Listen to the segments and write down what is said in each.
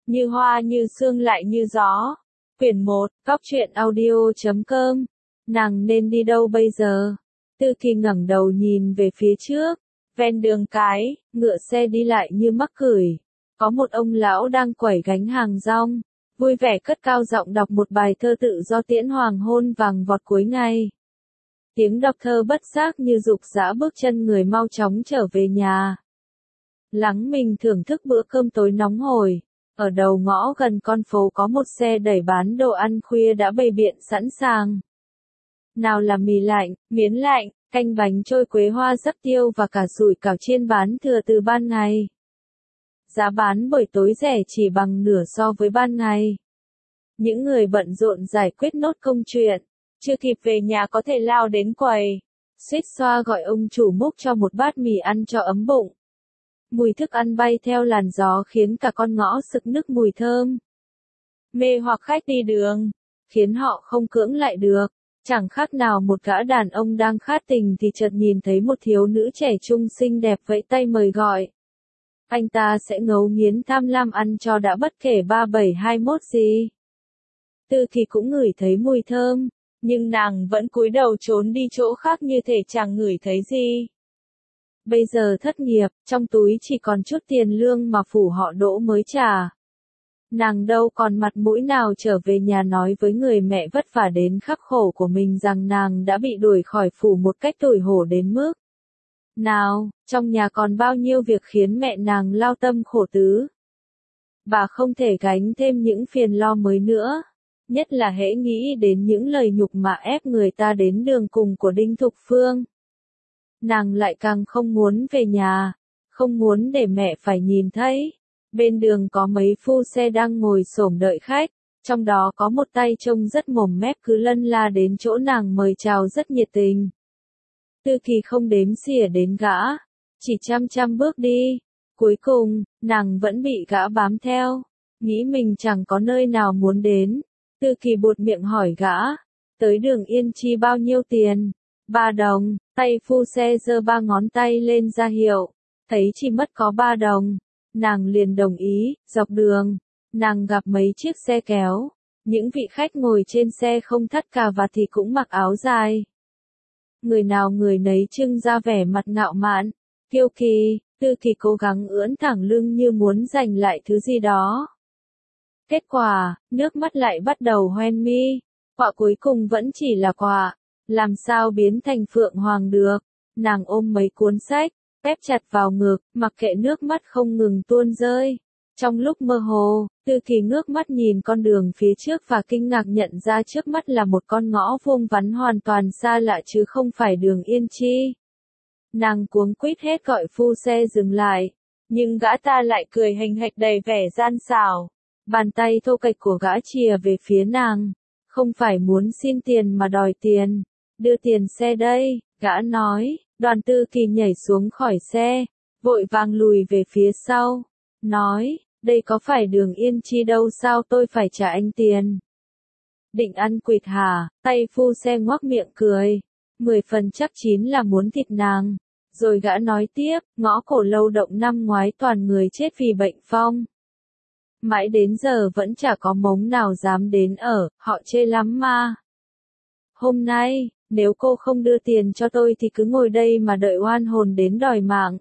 Như hoa như sương lại như gió. Quyển 1, Góc truyện audio.com. Nàng nên đi đâu bây giờ? Tư Kỳ ngẩng đầu nhìn về phía trước. Ven đường cái, ngựa xe đi lại như mắc cửi. Có một ông lão đang quẩy gánh hàng rong, vui vẻ cất cao giọng đọc một bài thơ tự do tiễn hoàng hôn vàng vọt cuối ngày. Tiếng đọc thơ bất giác như dục dã bước chân người mau chóng trở về nhà. Lắng mình thưởng thức bữa cơm tối nóng hổi. Ở đầu ngõ gần con phố có một xe đẩy bán đồ ăn khuya đã bày biện sẵn sàng. Nào là mì lạnh, miến lạnh, canh bánh trôi quế hoa rắc tiêu và cả sủi cảo chiên bán thừa từ ban ngày. Giá bán buổi tối rẻ chỉ bằng nửa so với ban ngày. Những người bận rộn giải quyết nốt công chuyện, chưa kịp về nhà có thể lao đến quầy, suýt xoa gọi ông chủ múc cho một bát mì ăn cho ấm bụng. Mùi thức ăn bay theo làn gió khiến cả con ngõ sực nức mùi thơm. Mê hoặc khách đi đường, khiến họ không cưỡng lại được. Chẳng khác nào một gã đàn ông đang khát tình thì chợt nhìn thấy một thiếu nữ trẻ trung xinh đẹp vẫy tay mời gọi. Anh ta sẽ ngấu nghiến tham lam ăn cho đã bất kể 3721 gì. Tư Kỳ cũng ngửi thấy mùi thơm, nhưng nàng vẫn cúi đầu trốn đi chỗ khác như thể chẳng ngửi thấy gì. Bây giờ thất nghiệp, trong túi chỉ còn chút tiền lương mà phủ họ Đỗ mới trả. Nàng đâu còn mặt mũi nào trở về nhà nói với người mẹ vất vả đến khắc khổ của mình rằng nàng đã bị đuổi khỏi phủ một cách tủi hổ đến mức. Nào, trong nhà còn bao nhiêu việc khiến mẹ nàng lao tâm khổ tứ. Bà không thể gánh thêm những phiền lo mới nữa. Nhất là hễ nghĩ đến những lời nhục mạ ép người ta đến đường cùng của Đinh Thục Phương. Nàng lại càng không muốn về nhà, không muốn để mẹ phải nhìn thấy. Bên đường có mấy phu xe đang ngồi xổm đợi khách, trong đó có một tay trông rất mồm mép cứ lân la đến chỗ nàng mời chào rất nhiệt tình. Tư Kỳ không đếm xỉa đến gã, chỉ chăm chăm bước đi. Cuối cùng, nàng vẫn bị gã bám theo, nghĩ mình chẳng có nơi nào muốn đến. Tư Kỳ buột miệng hỏi gã, tới đường Yên Chi bao nhiêu tiền? 3 đồng, tay phu xe giơ 3 ngón tay lên ra hiệu, thấy chỉ mất có 3 đồng. Nàng liền đồng ý. Dọc đường, nàng gặp mấy chiếc xe kéo, những vị khách ngồi trên xe không thắt cà vạt thì cũng mặc áo dài. Người nào người nấy trưng ra vẻ mặt ngạo mạn, kiêu kỳ. Tư Kỳ cố gắng ưỡn thẳng lưng như muốn giành lại thứ gì đó. Kết quả, nước mắt lại bắt đầu hoen mi. Quạ cuối cùng vẫn chỉ là quạ, làm sao biến thành phượng hoàng được. Nàng ôm mấy cuốn sách, ép chặt vào ngực, mặc kệ nước mắt không ngừng tuôn rơi. Trong lúc mơ hồ, Tư Kỳ ngước mắt nhìn con đường phía trước và kinh ngạc nhận ra trước mắt là một con ngõ vuông vắn hoàn toàn xa lạ chứ không phải đường Yên Chi. Nàng cuống quýt hết gọi phu xe dừng lại, nhưng gã ta lại cười hình hạch đầy vẻ gian xảo. Bàn tay thô kệch của gã chìa về phía nàng, không phải muốn xin tiền mà đòi tiền. Đưa tiền xe đây, gã nói. Đoàn Tư Kỳ nhảy xuống khỏi xe, vội vàng lùi về phía sau, nói, đây có phải đường Yên Chi đâu sao tôi phải trả anh tiền. Định ăn quỵt hả? Tay phu xe ngoác miệng cười, 10 phần chắc chín là muốn thịt nàng. Rồi gã nói tiếp, ngõ Cổ Lâu Động năm ngoái toàn người chết vì bệnh phong. Mãi đến giờ vẫn chả có mống nào dám đến ở, họ chê lắm mà. Hôm nay, nếu cô không đưa tiền cho tôi thì cứ ngồi đây mà đợi oan hồn đến đòi mạng.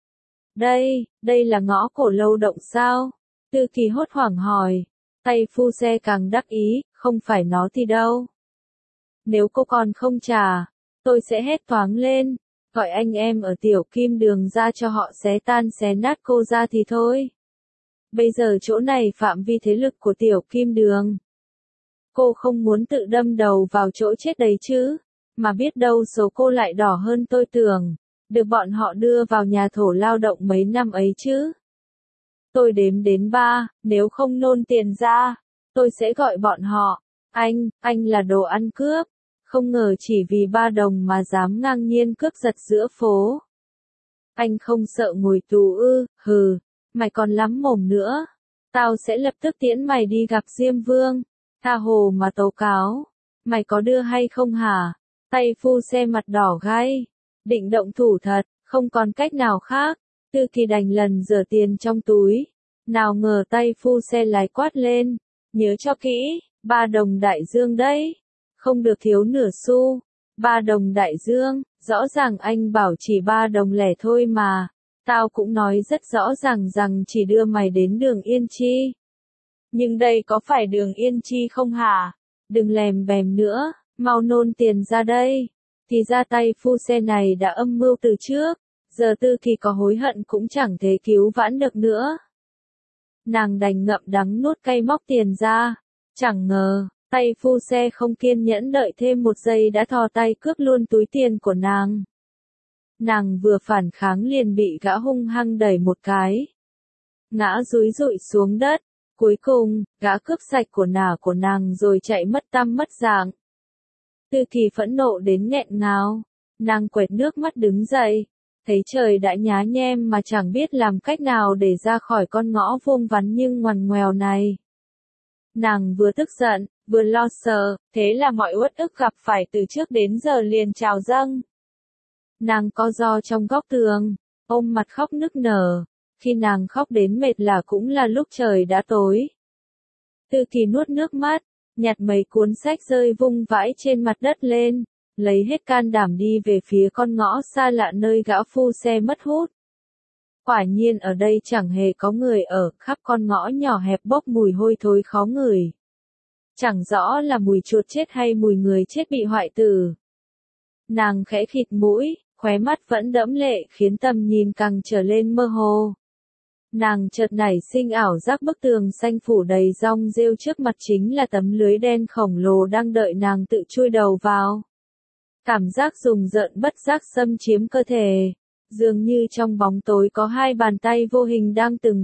Đây là ngõ Cổ Lâu Động sao? Tư Kỳ hốt hoảng hỏi. Tay phu xe càng đắc ý, không phải nó thì đâu. Nếu cô còn không trả, tôi sẽ hét toáng lên, gọi anh em ở Tiểu Kim Đường ra cho họ xé tan xé nát cô ra thì thôi. Bây giờ chỗ này phạm vi thế lực của Tiểu Kim Đường. Cô không muốn tự đâm đầu vào chỗ chết đấy chứ, mà biết đâu số cô lại đỏ hơn tôi tưởng, được bọn họ đưa vào nhà thổ lao động mấy năm ấy chứ. Tôi đếm đến 3, nếu không nôn tiền ra, tôi sẽ gọi bọn họ. Anh là đồ ăn cướp, không ngờ chỉ vì 3 đồng mà dám ngang nhiên cướp giật giữa phố. Anh không sợ ngồi tù ư? Hừ, mày còn lắm mồm nữa. Tao sẽ lập tức tiễn mày đi gặp Diêm Vương, tha hồ mà tố cáo. Mày có đưa hay không hả? Tay phu xe mặt đỏ gay, định động thủ thật, không còn cách nào khác. Tư Kỳ đành lần giở tiền trong túi, Nào ngờ tay phu xe lái quát lên, nhớ cho kỹ, 3 đồng đại dương đấy, không được thiếu nửa xu. 3 đồng đại dương, rõ ràng anh bảo chỉ 3 đồng lẻ thôi mà, tao cũng nói rất rõ ràng rằng chỉ đưa mày đến đường Yên Chi. Nhưng đây có phải đường Yên Chi không hả? Đừng lèm bèm nữa, mau nôn tiền ra đây. Thì ra tay phu xe này đã âm mưu từ trước, giờ Tư Kỳ có hối hận cũng chẳng thể cứu vãn được nữa. Nàng đành ngậm đắng nuốt cay móc tiền ra, chẳng ngờ, tay phu xe không kiên nhẫn đợi thêm một giây đã thò tay cướp luôn túi tiền của nàng. Nàng vừa phản kháng liền bị gã hung hăng đẩy một cái, ngã dúi dụi xuống đất. Cuối cùng, gã cướp sạch của nàng rồi chạy mất tăm mất dạng. Tư Kỳ phẫn nộ đến nghẹn ngào, nàng quệt nước mắt đứng dậy, thấy trời đã nhá nhem mà chẳng biết làm cách nào để ra khỏi con ngõ vuông vắn nhưng ngoằn ngoèo này. Nàng vừa tức giận, vừa lo sợ, thế là mọi uất ức gặp phải từ trước đến giờ liền trào dâng. Nàng co ro trong góc tường, ôm mặt khóc nức nở. Khi nàng khóc đến mệt là cũng là lúc trời đã tối. Tư Kỳ nuốt nước mắt, nhặt mấy cuốn sách rơi vung vãi trên mặt đất lên, lấy hết can đảm đi về phía con ngõ xa lạ nơi gã phu xe mất hút. Quả nhiên ở đây chẳng hề có người ở, khắp con ngõ nhỏ hẹp bốc mùi hôi thối khó ngửi. Chẳng rõ là mùi chuột chết hay mùi người chết bị hoại tử. Nàng khẽ khịt mũi, khóe mắt vẫn đẫm lệ khiến tầm nhìn càng trở lên mơ hồ. Nàng chợt nảy sinh ảo giác bức tường xanh phủ đầy rong rêu trước mặt chính là tấm lưới đen khổng lồ đang đợi nàng tự chui đầu vào. Cảm giác rùng rợn bất giác xâm chiếm cơ thể, dường như trong bóng tối có hai bàn tay vô hình đang từng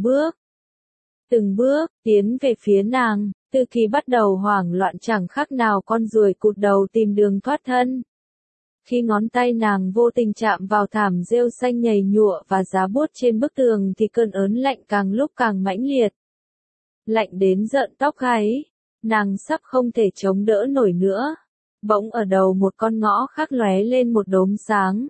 bước, tiến về phía nàng. Tư Kỳ bắt đầu hoảng loạn chẳng khác nào con ruồi cụt đầu tìm đường thoát thân. Khi ngón tay nàng vô tình chạm vào thảm rêu xanh nhầy nhụa và giá buốt trên bức tường thì cơn ớn lạnh càng lúc càng mãnh liệt. Lạnh đến rợn tóc gáy, nàng sắp không thể chống đỡ nổi nữa. Bỗng ở đầu một con ngõ khác lóe lên một đốm sáng.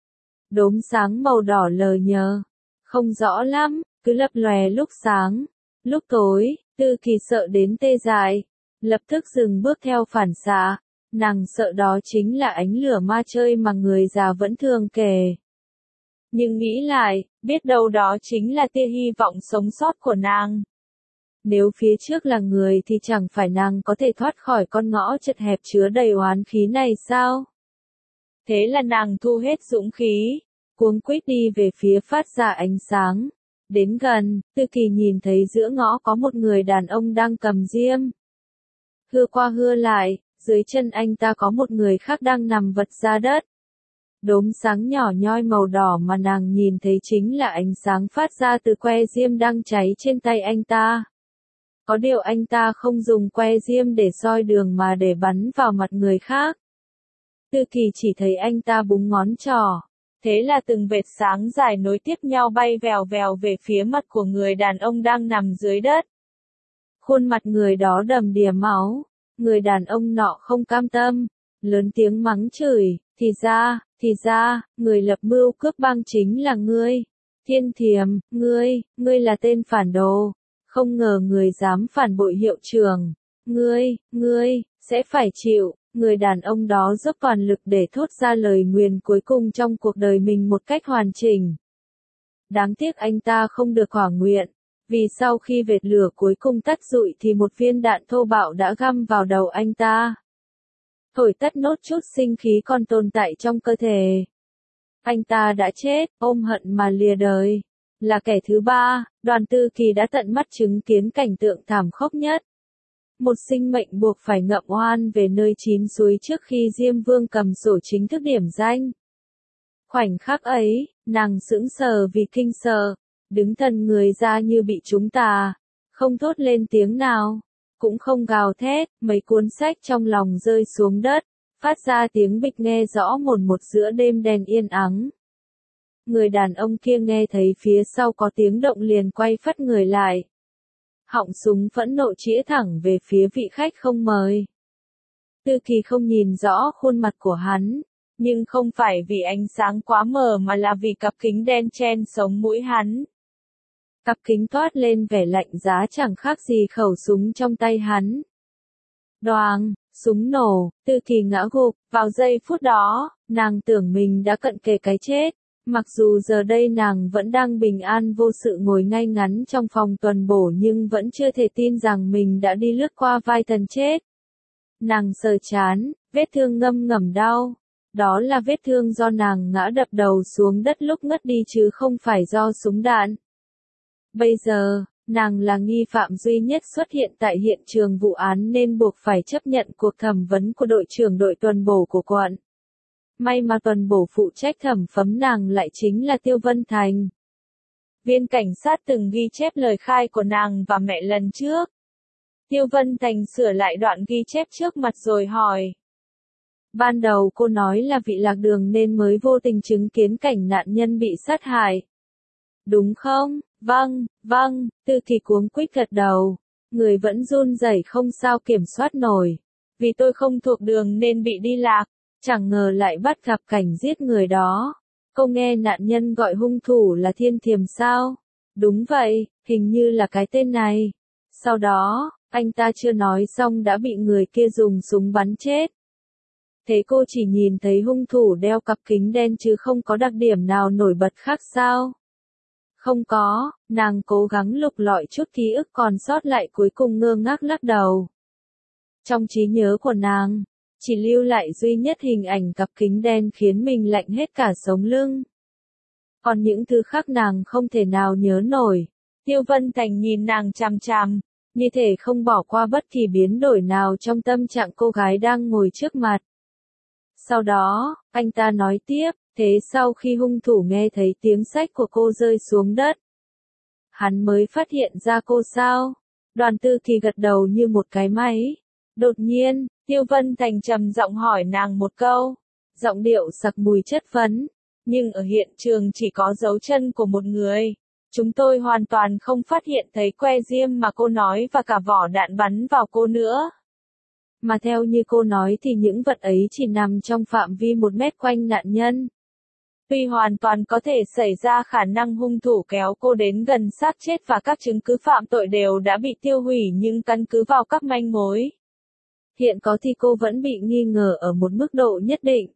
Đốm sáng màu đỏ lờ nhờ, không rõ lắm, cứ lập lòe lúc sáng, lúc tối. Tư Kỳ sợ đến tê dại, lập tức dừng bước theo phản xạ. Nàng sợ đó chính là ánh lửa ma chơi mà người già vẫn thường kể. Nhưng nghĩ lại, biết đâu đó chính là tia hy vọng sống sót của nàng. Nếu phía trước là người thì chẳng phải nàng có thể thoát khỏi con ngõ chật hẹp chứa đầy oán khí này sao? Thế là nàng thu hết dũng khí, cuống quýt đi về phía phát ra ánh sáng. Đến gần, Tư Kỳ nhìn thấy giữa ngõ có một người đàn ông đang cầm diêm. Hưa qua hưa lại, dưới chân anh ta có một người khác đang nằm vật ra đất. Đốm sáng nhỏ nhoi màu đỏ mà nàng nhìn thấy chính là ánh sáng phát ra từ que diêm đang cháy trên tay anh ta. Có điều anh ta không dùng que diêm để soi đường mà để bắn vào mặt người khác. Tư Kỳ chỉ thấy anh ta búng ngón trỏ. Thế là từng vệt sáng dài nối tiếp nhau bay vèo vèo về phía mặt của người đàn ông đang nằm dưới đất. Khuôn mặt người đó đầm đìa máu. Người đàn ông nọ không cam tâm, lớn tiếng mắng chửi, thì ra, người lập mưu cướp bang chính là ngươi. Thiên Thiềm, ngươi là tên phản đồ, không ngờ người dám phản bội hiệu trưởng. Ngươi, sẽ phải chịu. Người đàn ông đó dốc toàn lực để thốt ra lời nguyền cuối cùng trong cuộc đời mình một cách hoàn chỉnh. Đáng tiếc anh ta không được thỏa nguyện. Vì sau khi vệt lửa cuối cùng tắt rụi thì một viên đạn thô bạo đã găm vào đầu anh ta. Thổi tắt nốt chút sinh khí còn tồn tại trong cơ thể. Anh ta đã chết, ôm hận mà lìa đời. Là kẻ thứ ba, Đoàn Tư Kỳ đã tận mắt chứng kiến cảnh tượng thảm khốc nhất. Một sinh mệnh buộc phải ngậm oan về nơi chín suối trước khi Diêm Vương cầm sổ chính thức điểm danh. Khoảnh khắc ấy, nàng sững sờ vì kinh sợ. Đứng thần người ra như bị trúng tà, không thốt lên tiếng nào, cũng không gào thét, mấy cuốn sách trong lòng rơi xuống đất, phát ra tiếng bịch nghe rõ mồn một giữa đêm đen yên ắng. Người đàn ông kia nghe thấy phía sau có tiếng động liền quay phắt người lại. Họng súng phẫn nộ chĩa thẳng về phía vị khách không mời. Tư Kỳ không nhìn rõ khuôn mặt của hắn, nhưng không phải vì ánh sáng quá mờ mà là vì cặp kính đen chen sống mũi hắn. Cặp kính toát lên vẻ lạnh giá chẳng khác gì khẩu súng trong tay hắn. Đoàng, súng nổ, Tư Kỳ ngã gục, vào giây phút đó, nàng tưởng mình đã cận kề cái chết. Mặc dù giờ đây nàng vẫn đang bình an vô sự ngồi ngay ngắn trong phòng tuần bổ nhưng vẫn chưa thể tin rằng mình đã đi lướt qua vai thần chết. Nàng sờ trán, vết thương ngâm ngầm đau. Đó là vết thương do nàng ngã đập đầu xuống đất lúc ngất đi chứ không phải do súng đạn. Bây giờ, nàng là nghi phạm duy nhất xuất hiện tại hiện trường vụ án nên buộc phải chấp nhận cuộc thẩm vấn của đội trưởng đội tuần bổ của quận. May mà tuần bổ phụ trách thẩm vấn nàng lại chính là Tiêu Vân Thành. Viên cảnh sát từng ghi chép lời khai của nàng và mẹ lần trước. Tiêu Vân Thành sửa lại đoạn ghi chép trước mặt rồi hỏi. Ban đầu cô nói là bị lạc đường nên mới vô tình chứng kiến cảnh nạn nhân bị sát hại. Đúng không? Vâng, Tư Kỳ cuống quýt gật đầu. Người vẫn run rẩy không sao kiểm soát nổi. Vì tôi không thuộc đường nên bị đi lạc. Chẳng ngờ lại bắt gặp cảnh giết người đó. Cô nghe nạn nhân gọi hung thủ là Thiên Thiềm sao? Đúng vậy, hình như là cái tên này. Sau đó, anh ta chưa nói xong đã bị người kia dùng súng bắn chết. Thế cô chỉ nhìn thấy hung thủ đeo cặp kính đen chứ không có đặc điểm nào nổi bật khác sao? Không có, nàng cố gắng lục lọi chút ký ức còn sót lại cuối cùng ngơ ngác lắc đầu. Trong trí nhớ của nàng, chỉ lưu lại duy nhất hình ảnh cặp kính đen khiến mình lạnh hết cả sống lưng. Còn những thứ khác nàng không thể nào nhớ nổi. Tiêu Vân Thành nhìn nàng chằm chằm, như thể không bỏ qua bất kỳ biến đổi nào trong tâm trạng cô gái đang ngồi trước mặt. Sau đó, anh ta nói tiếp, thế sau khi hung thủ nghe thấy tiếng xách của cô rơi xuống đất, hắn mới phát hiện ra cô sao? Đoàn Tư Kỳ gật đầu như một cái máy. Đột nhiên, Tiêu Vân Thành trầm giọng hỏi nàng một câu, giọng điệu sặc mùi chất vấn, nhưng ở hiện trường chỉ có dấu chân của một người. Chúng tôi hoàn toàn không phát hiện thấy que diêm mà cô nói và cả vỏ đạn bắn vào cô nữa. Mà theo như cô nói thì những vật ấy chỉ nằm trong phạm vi 1 mét quanh nạn nhân. Tuy hoàn toàn có thể xảy ra khả năng hung thủ kéo cô đến gần xác chết và các chứng cứ phạm tội đều đã bị tiêu hủy nhưng căn cứ vào các manh mối hiện có thì cô vẫn bị nghi ngờ ở một mức độ nhất định.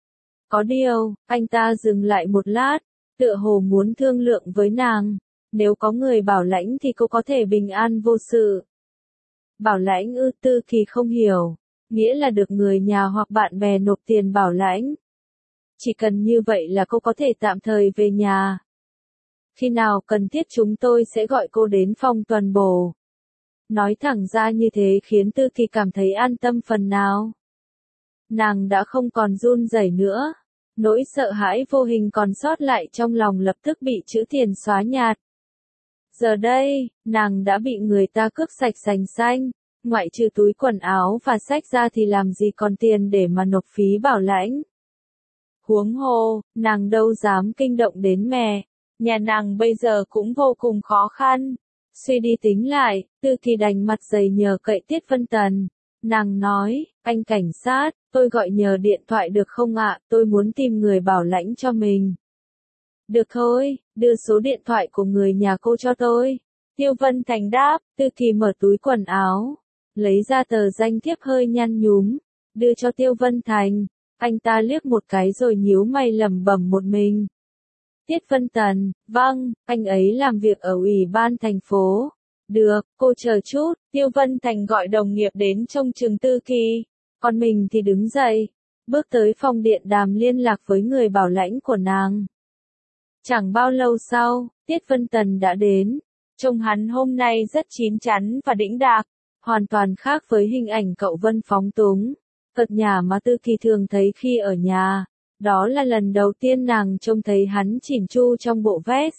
Có điều, anh ta dừng lại một lát, tựa hồ muốn thương lượng với nàng. Nếu có người bảo lãnh thì cô có thể bình an vô sự. Bảo lãnh ư? Tư Kỳ không hiểu. Nghĩa là được người nhà hoặc bạn bè nộp tiền bảo lãnh. Chỉ cần như vậy là cô có thể tạm thời về nhà. Khi nào cần thiết chúng tôi sẽ gọi cô đến phòng tuần bổ. Nói thẳng ra như thế khiến Tư Kỳ cảm thấy an tâm phần nào. Nàng đã không còn run rẩy nữa. Nỗi sợ hãi vô hình còn sót lại trong lòng lập tức bị chữ tiền xóa nhạt. Giờ đây, nàng đã bị người ta cướp sạch sành xanh, ngoại trừ túi quần áo và sách ra thì làm gì còn tiền để mà nộp phí bảo lãnh. Huống hồ, nàng đâu dám kinh động đến mẹ, nhà nàng bây giờ cũng vô cùng khó khăn. Suy đi tính lại, Tư Kỳ đành mặt dày nhờ cậy Tiết Vân Tần. Nàng nói, anh cảnh sát, tôi gọi nhờ điện thoại được không ạ, tôi muốn tìm người bảo lãnh cho mình. Được thôi, đưa số điện thoại của người nhà cô cho tôi. Tiêu Vân Thành đáp. Tư Kỳ mở túi quần áo, lấy ra tờ danh thiếp hơi nhăn nhúm, đưa cho Tiêu Vân Thành. Anh ta liếc một cái rồi nhíu mày lẩm bẩm một mình. Tiết Vân Tần, vâng, anh ấy làm việc ở ủy ban thành phố. Được, cô chờ chút. Tiêu Vân Thành gọi đồng nghiệp đến trông chừng Tư Kỳ. Còn mình thì đứng dậy, bước tới phòng điện đàm liên lạc với người bảo lãnh của nàng. Chẳng bao lâu sau, Tiết Vân Tần đã đến. Trông hắn hôm nay rất chín chắn và đĩnh đạc, hoàn toàn khác với hình ảnh cậu Vân phóng túng, cợt nhả mà Tư Kỳ thường thấy khi ở nhà. Đó là lần đầu tiên nàng trông thấy hắn chỉn chu trong bộ vest.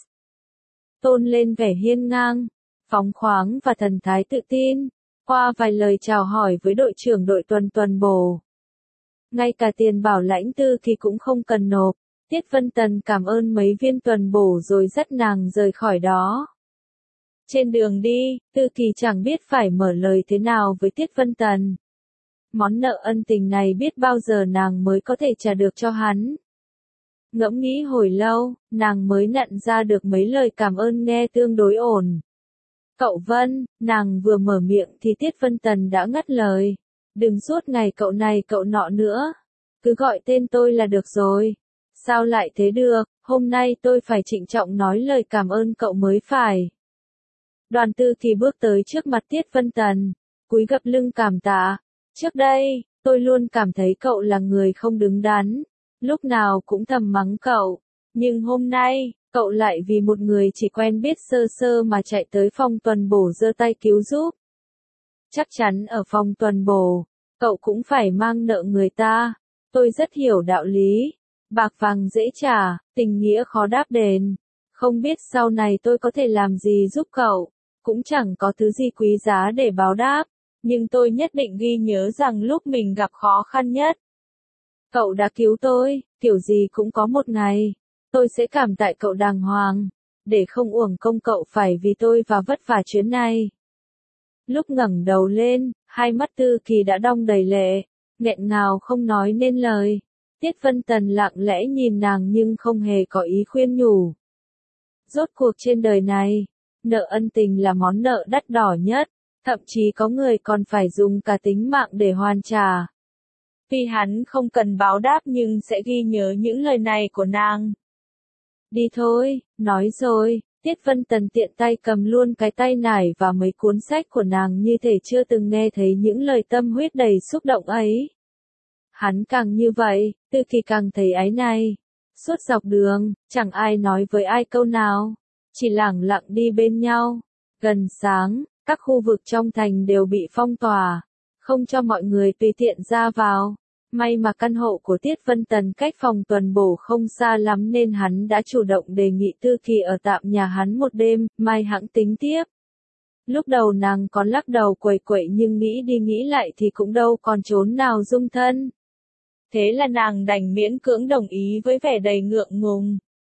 Tôn lên vẻ hiên ngang, phóng khoáng và thần thái tự tin. Qua vài lời chào hỏi với đội trưởng đội tuần bổ, ngay cả tiền bảo lãnh Tư Kỳ cũng không cần nộp. Tiết Vân Tần cảm ơn mấy viên tuần bổ rồi dắt nàng rời khỏi đó. Trên đường đi, Tư Kỳ chẳng biết phải mở lời thế nào với Tiết Vân Tần. Món nợ ân tình này biết bao giờ nàng mới có thể trả được cho hắn. Ngẫm nghĩ hồi lâu, nàng mới nặn ra được mấy lời cảm ơn nghe tương đối ổn. Cậu Vân, nàng vừa mở miệng thì Tiết Vân Tần đã ngắt lời. Đừng suốt ngày cậu này cậu nọ nữa. Cứ gọi tên tôi là được rồi. Sao lại thế được, hôm nay tôi phải trịnh trọng nói lời cảm ơn cậu mới phải. Đoàn Tư Kỳ bước tới trước mặt Tiết Vân Tần, cúi gập lưng cảm tạ. Trước đây, tôi luôn cảm thấy cậu là người không đứng đắn, lúc nào cũng thầm mắng cậu. Nhưng hôm nay, cậu lại vì một người chỉ quen biết sơ sơ mà chạy tới phòng tuần bổ giơ tay cứu giúp. Chắc chắn ở phòng tuần bổ, cậu cũng phải mang nợ người ta. Tôi rất hiểu đạo lý. Bạc vàng dễ trả, tình nghĩa khó đáp đền. Không biết sau này tôi có thể làm gì giúp cậu, cũng chẳng có thứ gì quý giá để báo đáp, nhưng tôi nhất định ghi nhớ rằng lúc mình gặp khó khăn nhất, cậu đã cứu tôi, kiểu gì cũng có một ngày, tôi sẽ cảm tạ cậu đàng hoàng, để không uổng công cậu phải vì tôi và vất vả chuyến này. Lúc ngẩng đầu lên, hai mắt Tư Kỳ đã đong đầy lệ, nghẹn ngào không nói nên lời. Tiết Vân Tần lặng lẽ nhìn nàng nhưng không hề có ý khuyên nhủ. Rốt cuộc trên đời này, nợ ân tình là món nợ đắt đỏ nhất, thậm chí có người còn phải dùng cả tính mạng để hoàn trả. Tuy hắn không cần báo đáp nhưng sẽ ghi nhớ những lời này của nàng. Đi thôi, nói rồi, Tiết Vân Tần tiện tay cầm luôn cái tay nải và mấy cuốn sách của nàng như thể chưa từng nghe thấy những lời tâm huyết đầy xúc động ấy. Hắn càng như vậy, Tư Kỳ càng thấy áy náy. Suốt dọc đường, chẳng ai nói với ai câu nào, chỉ lẳng lặng đi bên nhau. Gần sáng, các khu vực trong thành đều bị phong tỏa, không cho mọi người tùy tiện ra vào. May mà căn hộ của Tiết Vân Tần cách phòng tuần bổ không xa lắm nên hắn đã chủ động đề nghị Tư Kỳ ở tạm nhà hắn một đêm, mai hẵng tính tiếp. Lúc đầu nàng còn lắc đầu quẩy quậy nhưng nghĩ đi nghĩ lại thì cũng đâu còn trốn nào dung thân. Thế là nàng đành miễn cưỡng đồng ý với vẻ đầy ngượng ngùng.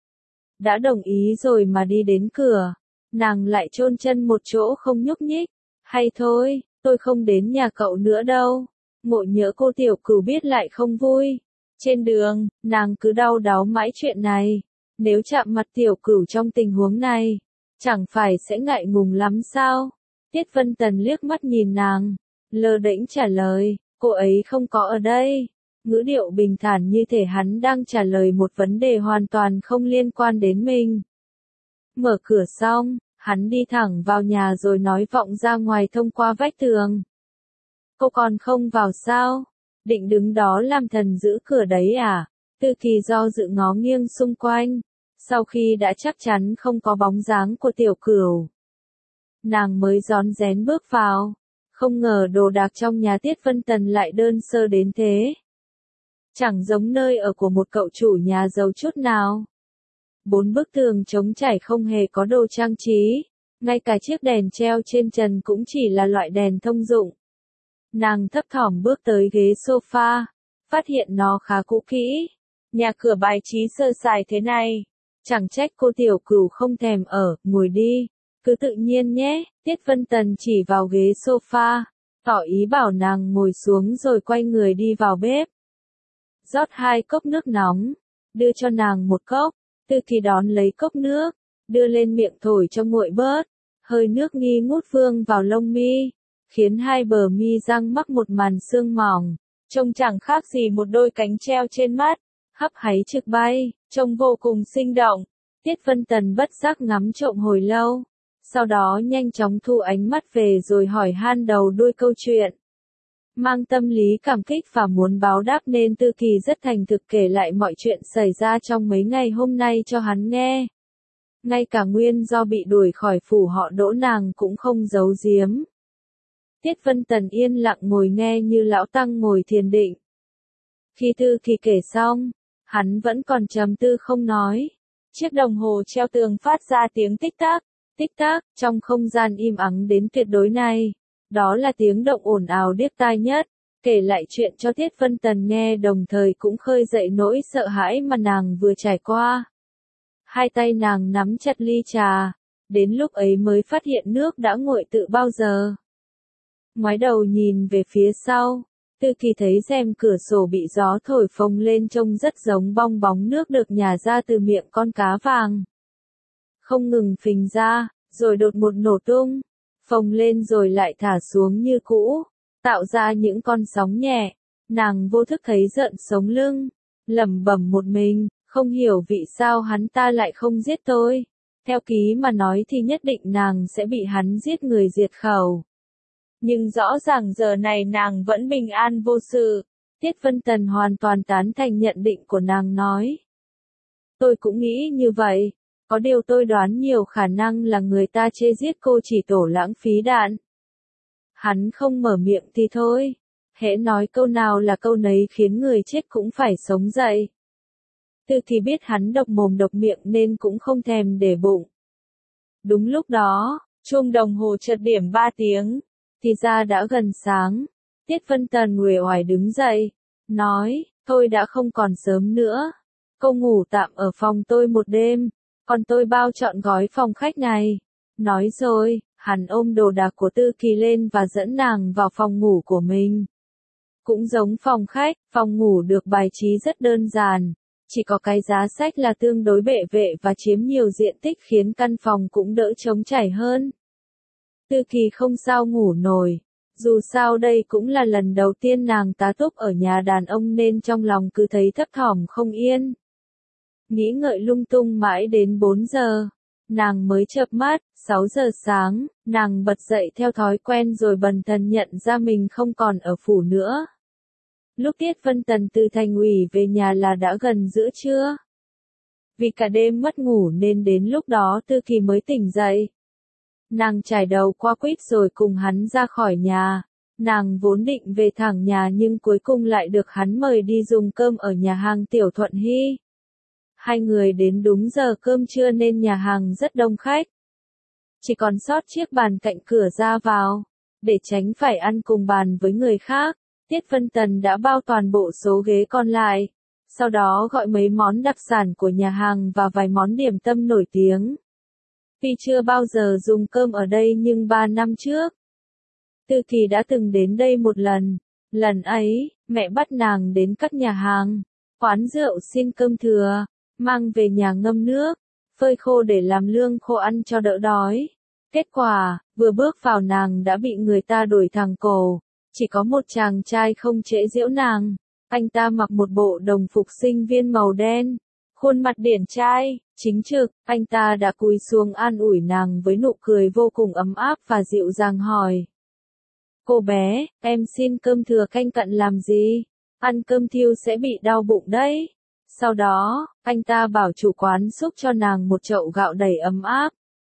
Đã đồng ý rồi mà đi đến cửa, nàng lại chôn chân một chỗ không nhúc nhích. Hay thôi, tôi không đến nhà cậu nữa đâu. Ngộ nhỡ cô tiểu cửu biết lại không vui. Trên đường, nàng cứ đau đáu mãi chuyện này. Nếu chạm mặt tiểu cửu trong tình huống này, chẳng phải sẽ ngại ngùng lắm sao? Tiết Vân Tần liếc mắt nhìn nàng, lơ đễnh trả lời, cô ấy không có ở đây. Ngữ điệu bình thản như thể hắn đang trả lời một vấn đề hoàn toàn không liên quan đến mình. Mở cửa xong, hắn đi thẳng vào nhà rồi nói vọng ra ngoài thông qua vách tường. Cô còn không vào sao? Định đứng đó làm thần giữ cửa đấy à? Tư Kỳ do dự ngó nghiêng xung quanh, sau khi đã chắc chắn không có bóng dáng của tiểu cửu, nàng mới rón rén bước vào. Không ngờ đồ đạc trong nhà Tiết Vân Tần lại đơn sơ đến thế. Chẳng giống nơi ở của một cậu chủ nhà giàu chút nào. 4 bức tường trống trải không hề có đồ trang trí, ngay cả chiếc đèn treo trên trần cũng chỉ là loại đèn thông dụng. Nàng thấp thỏm bước tới ghế sofa, phát hiện nó khá cũ kỹ. Nhà cửa bài trí sơ sài thế này, chẳng trách cô tiểu cửu không thèm ở, ngồi đi, cứ tự nhiên nhé. Tiết Vân Tần chỉ vào ghế sofa, tỏ ý bảo nàng ngồi xuống rồi quay người đi vào bếp. Rót 2 cốc nước nóng, đưa cho nàng một cốc. Tư Kỳ đón lấy cốc nước, đưa lên miệng thổi cho nguội bớt. Hơi nước nghi ngút vương vào lông mi, khiến hai bờ mi răng mắc một màn sương mỏng, trông chẳng khác gì một đôi cánh treo trên mắt, hấp háy trực bay, trông vô cùng sinh động. Tiết Vân Tần bất giác ngắm trộm hồi lâu, sau đó nhanh chóng thu ánh mắt về rồi hỏi han đầu đuôi câu chuyện. Mang tâm lý cảm kích và muốn báo đáp nên Tư Kỳ rất thành thực kể lại mọi chuyện xảy ra trong mấy ngày hôm nay cho hắn nghe. Ngay cả nguyên do bị đuổi khỏi phủ họ Đỗ nàng cũng không giấu giếm. Tiết Vân Tần yên lặng ngồi nghe như lão tăng ngồi thiền định. Khi Tư Kỳ kể xong, hắn vẫn còn trầm tư không nói. Chiếc đồng hồ treo tường phát ra tiếng tích tắc, trong không gian im ắng đến tuyệt đối này. Đó là tiếng động ồn ào điếc tai nhất, kể lại chuyện cho Tiết Vân Tần nghe đồng thời cũng khơi dậy nỗi sợ hãi mà nàng vừa trải qua. Hai tay nàng nắm chặt ly trà, đến lúc ấy mới phát hiện nước đã nguội từ bao giờ. Ngoái đầu nhìn về phía sau, Tư Kỳ thấy rèm cửa sổ bị gió thổi phồng lên trông rất giống bong bóng nước được nhả ra từ miệng con cá vàng. Không ngừng phình ra, rồi đột một nổ tung, phồng lên rồi lại thả xuống như cũ, tạo ra những con sóng nhẹ. Nàng vô thức thấy giận sống lưng, lẩm bẩm một mình, không hiểu vì sao hắn ta lại không giết tôi. Theo ký mà nói thì nhất định nàng sẽ bị hắn giết người diệt khẩu. Nhưng rõ ràng giờ này nàng vẫn bình an vô sự. Tiết Vân Tần hoàn toàn tán thành nhận định của nàng nói. Tôi cũng nghĩ như vậy, có điều tôi đoán nhiều khả năng là người ta chê giết cô chỉ tổ lãng phí đạn. Hắn không mở miệng thì thôi, hễ nói câu nào là câu nấy khiến người chết cũng phải sống dậy. Tư Kỳ biết hắn độc mồm độc miệng nên cũng không thèm để bụng. Đúng lúc đó, chuông đồng hồ chợt điểm 3 tiếng, thì ra đã gần sáng. Tiết Vân Tần uể oải đứng dậy, nói, thôi đã không còn sớm nữa. Cô ngủ tạm ở phòng tôi một đêm, còn tôi bao trọn gói phòng khách này. Nói rồi, hắn ôm đồ đạc của Tư Kỳ lên và dẫn nàng vào phòng ngủ của mình. Cũng giống phòng khách, phòng ngủ được bài trí rất đơn giản. Chỉ có cái giá sách là tương đối bệ vệ và chiếm nhiều diện tích khiến căn phòng cũng đỡ trống trải hơn. Tư Kỳ không sao ngủ nổi. Dù sao đây cũng là lần đầu tiên nàng tá túc ở nhà đàn ông nên trong lòng cứ thấy thấp thỏm không yên. Nghĩ ngợi lung tung mãi đến 4 giờ. Nàng mới chợp mắt, 6 giờ sáng, nàng bật dậy theo thói quen rồi bần thần nhận ra mình không còn ở phủ nữa. Lúc Tiết Vân Tần từ thành ủy về nhà là đã gần giữa trưa. Vì cả đêm mất ngủ nên đến lúc đó Tư Kỳ mới tỉnh dậy. Nàng chải đầu qua quýt rồi cùng hắn ra khỏi nhà. Nàng vốn định về thẳng nhà nhưng cuối cùng lại được hắn mời đi dùng cơm ở nhà hàng Tiểu Thuận Hy. Hai người đến đúng giờ cơm trưa nên nhà hàng rất đông khách. Chỉ còn sót chiếc bàn cạnh cửa ra vào. Để tránh phải ăn cùng bàn với người khác, Tiết Vân Tần đã bao toàn bộ số ghế còn lại. Sau đó gọi mấy món đặc sản của nhà hàng và vài món điểm tâm nổi tiếng. Tuy chưa bao giờ dùng cơm ở đây nhưng 3 năm trước, Tư Kỳ đã từng đến đây một lần. Lần ấy, mẹ bắt nàng đến các nhà hàng, quán rượu xin cơm thừa, mang về nhà ngâm nước, phơi khô để làm lương khô ăn cho đỡ đói. Kết quả, vừa bước vào nàng đã bị người ta đuổi thẳng cổ. Chỉ có một chàng trai không chế giễu nàng. Anh ta mặc một bộ đồng phục sinh viên màu đen, khuôn mặt điển trai, chính trực. Anh ta đã cúi xuống an ủi nàng với nụ cười vô cùng ấm áp và dịu dàng hỏi. Cô bé, em xin cơm thừa canh cặn làm gì? Ăn cơm thiêu sẽ bị đau bụng đấy. Sau đó, anh ta bảo chủ quán xúc cho nàng một chậu gạo đầy ấm áp.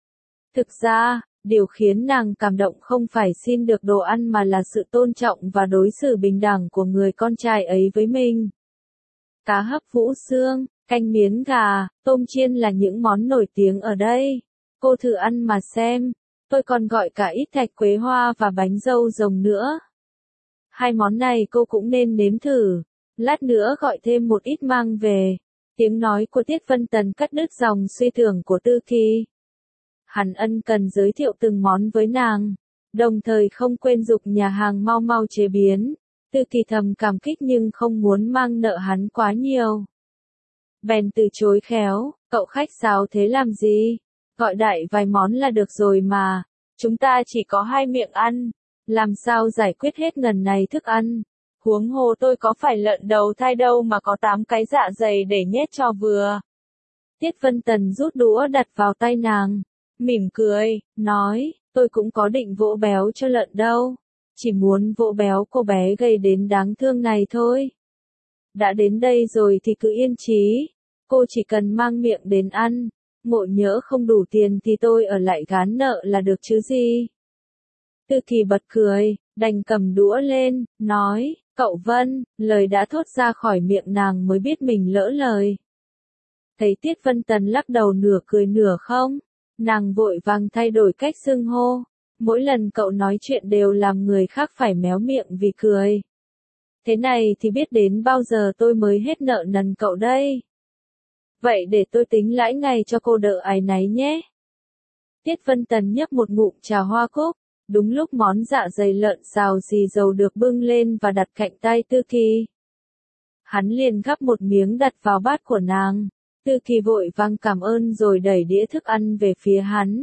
Thực ra, điều khiến nàng cảm động không phải xin được đồ ăn mà là sự tôn trọng và đối xử bình đẳng của người con trai ấy với mình. Cá hấp Vũ Xương, canh miến gà, tôm chiên là những món nổi tiếng ở đây. Cô thử ăn mà xem. Tôi còn gọi cả ít thạch quế hoa và bánh dâu rồng nữa. Hai món này cô cũng nên nếm thử. Lát nữa gọi thêm một ít mang về. Tiếng nói của Tiết Vân Tần cắt đứt dòng suy tưởng của Tư Kỳ. Hắn ân cần giới thiệu từng món với nàng, đồng thời không quên giục nhà hàng mau mau chế biến. Tư Kỳ thầm cảm kích nhưng không muốn mang nợ hắn quá nhiều. Bèn từ chối khéo, cậu khách sáo thế làm gì? Gọi đại vài món là được rồi mà, chúng ta chỉ có 2 miệng ăn, làm sao giải quyết hết ngần này thức ăn? Huống hồ tôi có phải lợn đầu thai đâu mà có 8 cái dạ dày để nhét cho vừa. Tiết Vân Tần rút đũa đặt vào tay nàng, mỉm cười, nói, tôi cũng có định vỗ béo cho lợn đâu, chỉ muốn vỗ béo cô bé gầy đến đáng thương này thôi. Đã đến đây rồi thì cứ yên trí, cô chỉ cần mang miệng đến ăn, ngộ nhỡ không đủ tiền thì tôi ở lại gán nợ là được chứ gì. Tư Kỳ bật cười, đành cầm đũa lên, nói, cậu Vân, lời đã thốt ra khỏi miệng nàng mới biết mình lỡ lời. Thấy Tiết Vân Tần lắc đầu nửa cười nửa không, nàng vội vàng thay đổi cách xưng hô. Mỗi lần cậu nói chuyện đều làm người khác phải méo miệng vì cười. Thế này thì biết đến bao giờ tôi mới hết nợ nần cậu đây. Vậy để tôi tính lãi ngày cho cô đỡ áy náy nhé. Tiết Vân Tần nhấp một ngụm trà hoa cúc, Đúng lúc món dạ dày lợn xào xì dầu được bưng lên và đặt cạnh tay Tư Kỳ. Hắn liền gắp một miếng đặt vào bát của nàng. Tư Kỳ vội vang cảm ơn rồi đẩy đĩa thức ăn về phía hắn.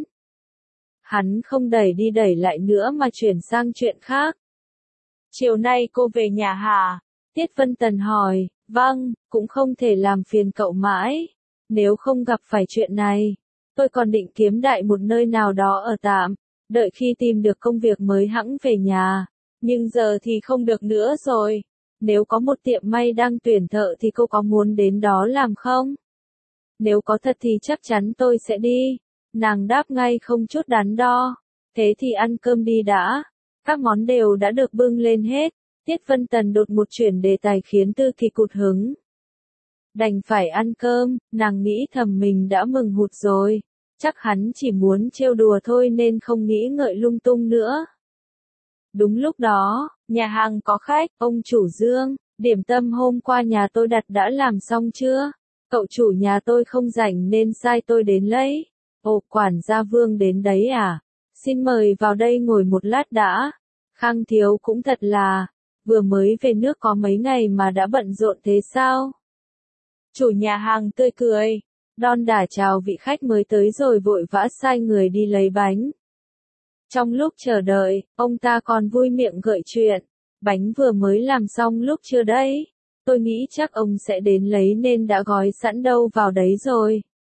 Hắn không đẩy đi đẩy lại nữa mà chuyển sang chuyện khác. Chiều nay cô về nhà hả? Tiết Vân Tần hỏi. Vâng, cũng không thể làm phiền cậu mãi. Nếu không gặp phải chuyện này, tôi còn định kiếm đại một nơi nào đó ở tạm, đợi khi tìm được công việc mới hẵng về nhà. Nhưng giờ thì không được nữa rồi. Nếu có một tiệm may đang tuyển thợ thì cô có muốn đến đó làm không? Nếu có thật thì chắc chắn tôi sẽ đi. Nàng đáp ngay không chút đắn đo. Thế thì ăn cơm đi đã. Các món đều đã được bưng lên hết. Tiết Vân Tần đột một chuyển đề tài khiến Tư Kỳ cụt hứng. Đành phải ăn cơm, nàng nghĩ thầm mình đã mừng hụt rồi. Chắc hắn chỉ muốn trêu đùa thôi nên không nghĩ ngợi lung tung nữa. Đúng lúc đó, nhà hàng có khách, ông chủ Dương, điểm tâm hôm qua nhà tôi đặt đã làm xong chưa? Cậu chủ nhà tôi không rảnh nên sai tôi đến lấy. Ồ, quản gia Vương đến đấy à? Xin mời vào đây ngồi một lát đã. Khang thiếu cũng thật là, vừa mới về nước có mấy ngày mà đã bận rộn thế sao? Chủ nhà hàng tươi cười, đon đả chào vị khách mới tới rồi vội vã sai người đi lấy bánh. Trong lúc chờ đợi, ông ta còn vui miệng gợi chuyện. Bánh vừa mới làm xong lúc trưa đấy. Tôi nghĩ chắc ông sẽ đến lấy nên đã gói sẵn đâu vào đấy rồi.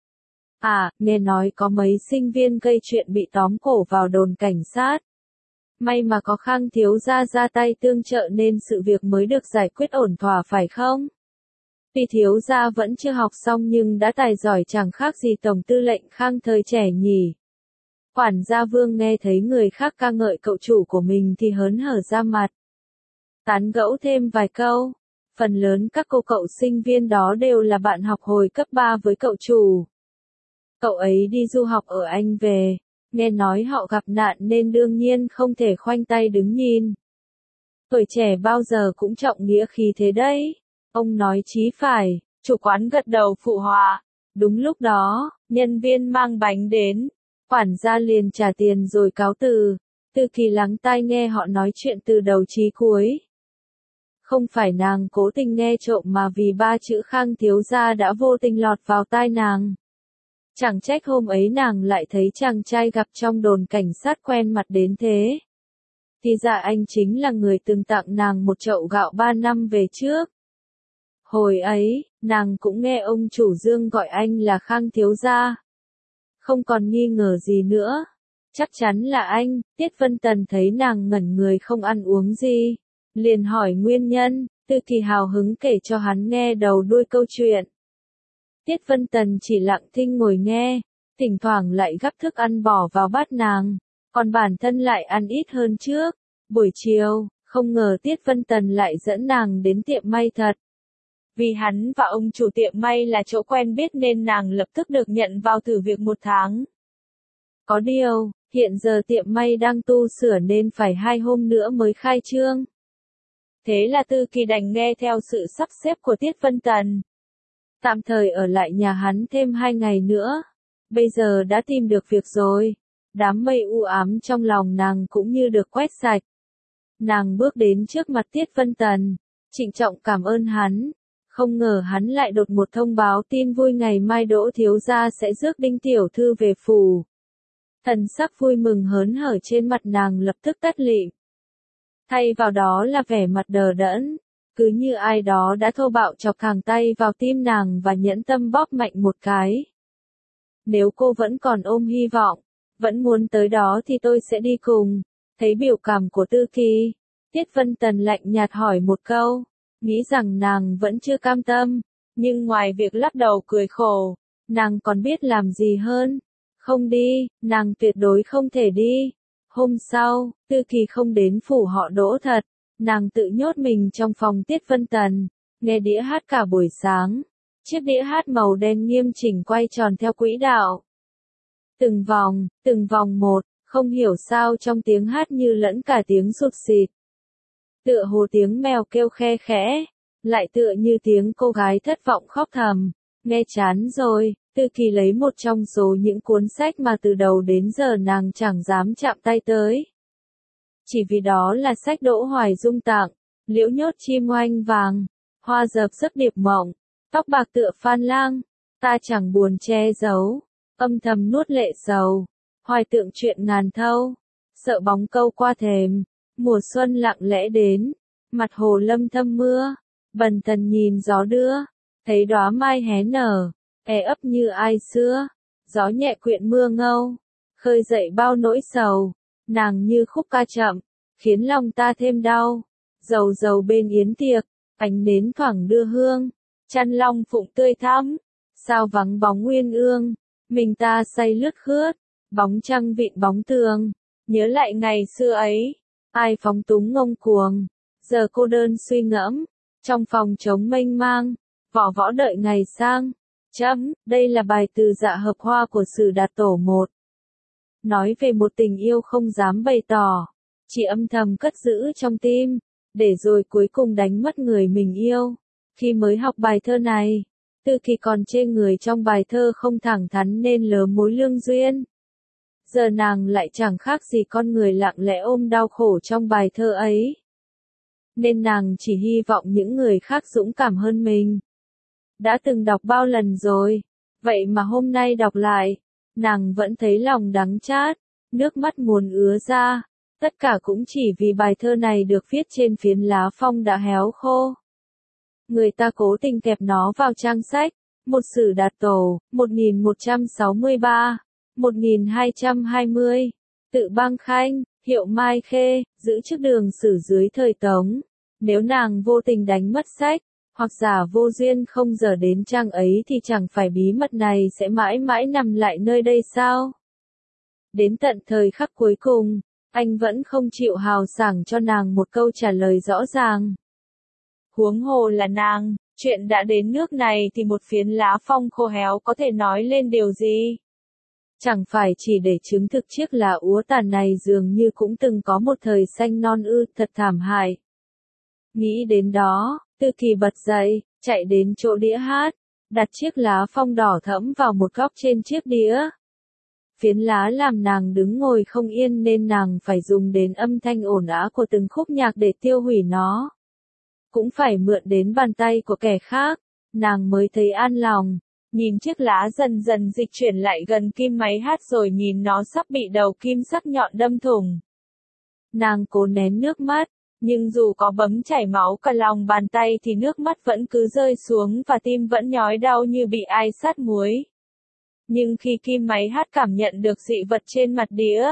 À, nghe nói có mấy sinh viên gây chuyện bị tóm cổ vào đồn cảnh sát. May mà có Khang thiếu gia ra tay tương trợ nên sự việc mới được giải quyết ổn thỏa phải không? Tuy thiếu gia vẫn chưa học xong nhưng đã tài giỏi chẳng khác gì Tổng tư lệnh Khang thời trẻ nhỉ. Quản gia Vương nghe thấy người khác ca ngợi cậu chủ của mình thì hớn hở ra mặt. Tán gẫu thêm vài câu. Phần lớn các cô cậu sinh viên đó đều là bạn học hồi cấp 3 với cậu chủ. Cậu ấy đi du học ở Anh về, nghe nói họ gặp nạn nên đương nhiên không thể khoanh tay đứng nhìn. Tuổi trẻ bao giờ cũng trọng nghĩa khí thế đấy. Ông nói chí phải, chủ quán gật đầu phụ họa. Đúng lúc đó, nhân viên mang bánh đến. Quản gia liền trả tiền rồi cáo từ. Tư Kỳ lắng tai nghe họ nói chuyện từ đầu chí cuối. Không phải nàng cố tình nghe trộm mà vì ba chữ Khang thiếu gia đã vô tình lọt vào tai nàng. Chẳng trách hôm ấy nàng lại thấy chàng trai gặp trong đồn cảnh sát quen mặt đến thế. Thì ra anh chính là người từng tặng nàng một chậu gạo 3 năm về trước. Hồi ấy, nàng cũng nghe ông chủ Dương gọi anh là Khang thiếu gia. Không còn nghi ngờ gì nữa. Chắc chắn là anh. Tiết Vân Tần thấy nàng ngẩn người không ăn uống gì. Liền hỏi nguyên nhân. Tư Kỳ hào hứng kể cho hắn nghe đầu đuôi câu chuyện. Tiết Vân Tần chỉ lặng thinh ngồi nghe. Thỉnh thoảng lại gắp thức ăn bỏ vào bát nàng. Còn bản thân lại ăn ít hơn trước. Buổi chiều, không ngờ Tiết Vân Tần lại dẫn nàng đến tiệm may thật. Vì hắn và ông chủ tiệm may là chỗ quen biết nên nàng lập tức được nhận vào thử việc 1 tháng. Có điều, hiện giờ tiệm may đang tu sửa nên phải 2 hôm nữa mới khai trương. Thế là Tư Kỳ đành nghe theo sự sắp xếp của Tiết Vân Tần. Tạm thời ở lại nhà hắn thêm 2 ngày nữa. Bây giờ đã tìm được việc rồi. Đám mây u ám trong lòng nàng cũng như được quét sạch. Nàng bước đến trước mặt Tiết Vân Tần, trịnh trọng cảm ơn hắn. Không ngờ hắn lại đột một thông báo tin vui ngày mai Đỗ thiếu gia sẽ rước Đinh tiểu thư về phủ. Thần sắc vui mừng hớn hở trên mặt nàng lập tức tắt lịm. Thay vào đó là vẻ mặt đờ đẫn, cứ như ai đó đã thô bạo chọc thẳng tay vào tim nàng và nhẫn tâm bóp mạnh một cái. Nếu cô vẫn còn ôm hy vọng, vẫn muốn tới đó thì tôi sẽ đi cùng. Thấy biểu cảm của Tư Kỳ, Tiết Vân Tần lạnh nhạt hỏi một câu, nghĩ rằng nàng vẫn chưa cam tâm, nhưng ngoài việc lắc đầu cười khổ, nàng còn biết làm gì hơn. Không đi, nàng tuyệt đối không thể đi. Hôm sau, Tư Kỳ không đến phủ họ Đỗ thật, nàng tự nhốt mình trong phòng Tiết Vân Tần, nghe đĩa hát cả buổi sáng. Chiếc đĩa hát màu đen nghiêm chỉnh quay tròn theo quỹ đạo. Từng vòng một, không hiểu sao trong tiếng hát như lẫn cả tiếng sụt sịt. Tựa hồ tiếng mèo kêu khe khẽ, lại tựa như tiếng cô gái thất vọng khóc thầm. Nghe chán rồi, Tư Kỳ lấy một trong số những cuốn sách mà từ đầu đến giờ nàng chẳng dám chạm tay tới. chỉ vì đó là sách Đỗ Hoài Dung tặng, liễu nhốt chim oanh vàng, hoa dập giấc điệp mộng, tóc bạc tựa Phan Lang, ta chẳng buồn che giấu, âm thầm nuốt lệ sầu, hoài tượng chuyện ngàn thâu, sợ bóng câu qua thềm, mùa xuân lặng lẽ đến, mặt hồ lâm thâm mưa, bần thần nhìn gió đưa, thấy đóa mai hé nở, ấp như ai xưa, gió nhẹ quyện mưa ngâu, khơi dậy bao nỗi sầu, nàng như khúc ca chậm, khiến lòng ta thêm đau, dầu dầu bên yến tiệc, ánh nến thoảng đưa hương, chăn long phụng tươi thắm, sao vắng bóng nguyên ương, mình ta say lướt khướt, bóng trăng vịn bóng tường, nhớ lại ngày xưa ấy, ai phóng túng ngông cuồng, giờ cô đơn suy ngẫm, trong phòng trống mênh mang, võ võ đợi ngày sang. Đây là bài từ Dạ Hợp Hoa của Sử Đạt Tổ 1. Nói về một tình yêu không dám bày tỏ, chỉ âm thầm cất giữ trong tim, để rồi cuối cùng đánh mất người mình yêu. Khi mới học bài thơ này, Tư Kỳ còn chê người trong bài thơ không thẳng thắn nên lớ mối lương duyên. Giờ nàng lại chẳng khác gì con người lặng lẽ ôm đau khổ trong bài thơ ấy. Nên nàng chỉ hy vọng những người khác dũng cảm hơn mình. Đã từng đọc bao lần rồi, vậy mà hôm nay đọc lại, nàng vẫn thấy lòng đắng chát, nước mắt muốn ứa ra, tất cả cũng chỉ vì bài thơ này được viết trên phiến lá phong đã héo khô. Người ta cố tình kẹp nó vào trang sách, một Sử Đạt Tổ, 1163, 1220, tự Bang Khanh, hiệu Mai Khê, giữ chức đường sử dưới thời Tống. Nếu nàng vô tình đánh mất sách, hoặc giả vô duyên không giờ đến trang ấy thì chẳng phải bí mật này sẽ mãi mãi nằm lại nơi đây sao? Đến tận thời khắc cuối cùng, anh vẫn không chịu hào sảng cho nàng một câu trả lời rõ ràng. Huống hồ là nàng, chuyện đã đến nước này thì một phiến lá phong khô héo có thể nói lên điều gì? Chẳng phải chỉ để chứng thực chiếc lá úa tàn này dường như cũng từng có một thời xanh non ư, thật thảm hại. Nghĩ đến đó, Tư Kỳ bật dậy, chạy đến chỗ đĩa hát, đặt chiếc lá phong đỏ thẫm vào một góc trên chiếc đĩa. Phiến lá làm nàng đứng ngồi không yên nên nàng phải dùng đến âm thanh ồn ào của từng khúc nhạc để tiêu hủy nó. Cũng phải mượn đến bàn tay của kẻ khác, nàng mới thấy an lòng. Nhìn chiếc lá dần dần dịch chuyển lại gần kim máy hát rồi nhìn nó sắp bị đầu kim sắc nhọn đâm thủng. Nàng cố nén nước mắt, nhưng dù có bấm chảy máu cả lòng bàn tay thì nước mắt vẫn cứ rơi xuống và tim vẫn nhói đau như bị ai sát muối. Nhưng khi kim máy hát cảm nhận được dị vật trên mặt đĩa,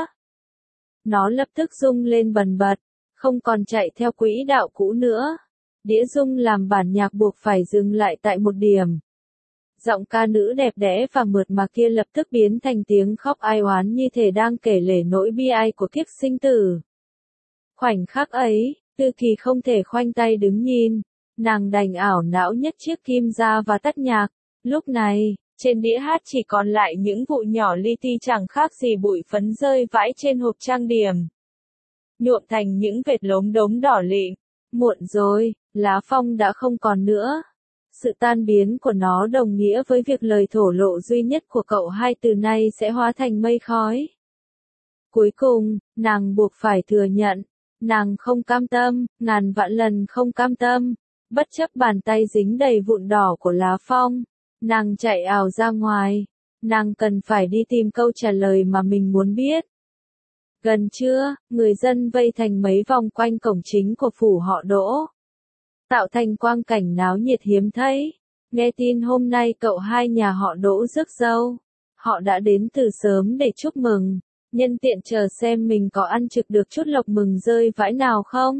nó lập tức rung lên bần bật, không còn chạy theo quỹ đạo cũ nữa. Đĩa rung làm bản nhạc buộc phải dừng lại tại một điểm. Giọng ca nữ đẹp đẽ và mượt mà kia lập tức biến thành tiếng khóc ai oán như thể đang kể lể nỗi bi ai của kiếp sinh tử. Khoảnh khắc ấy, Tư Kỳ không thể khoanh tay đứng nhìn, nàng đành ảo não nhấc chiếc kim ra và tắt nhạc. Lúc này, trên đĩa hát chỉ còn lại những vụ nhỏ li ti chẳng khác gì bụi phấn rơi vãi trên hộp trang điểm, nhuộm thành những vệt lốm đốm đỏ lịm. Muộn rồi, lá phong đã không còn nữa. Sự tan biến của nó đồng nghĩa với việc lời thổ lộ duy nhất của cậu hai từ nay sẽ hóa thành mây khói. Cuối cùng, nàng buộc phải thừa nhận, nàng không cam tâm, ngàn vạn lần không cam tâm. Bất chấp bàn tay dính đầy vụn đỏ của lá phong, nàng chạy ào ra ngoài. Nàng cần phải đi tìm câu trả lời mà mình muốn biết. Gần trưa, người dân vây thành mấy vòng quanh cổng chính của phủ họ Đỗ, tạo thành quang cảnh náo nhiệt hiếm thấy. Nghe tin hôm nay cậu hai nhà họ Đỗ rước dâu, họ đã đến từ sớm để chúc mừng, nhân tiện chờ xem mình có ăn trực được chút lộc mừng rơi vãi nào không.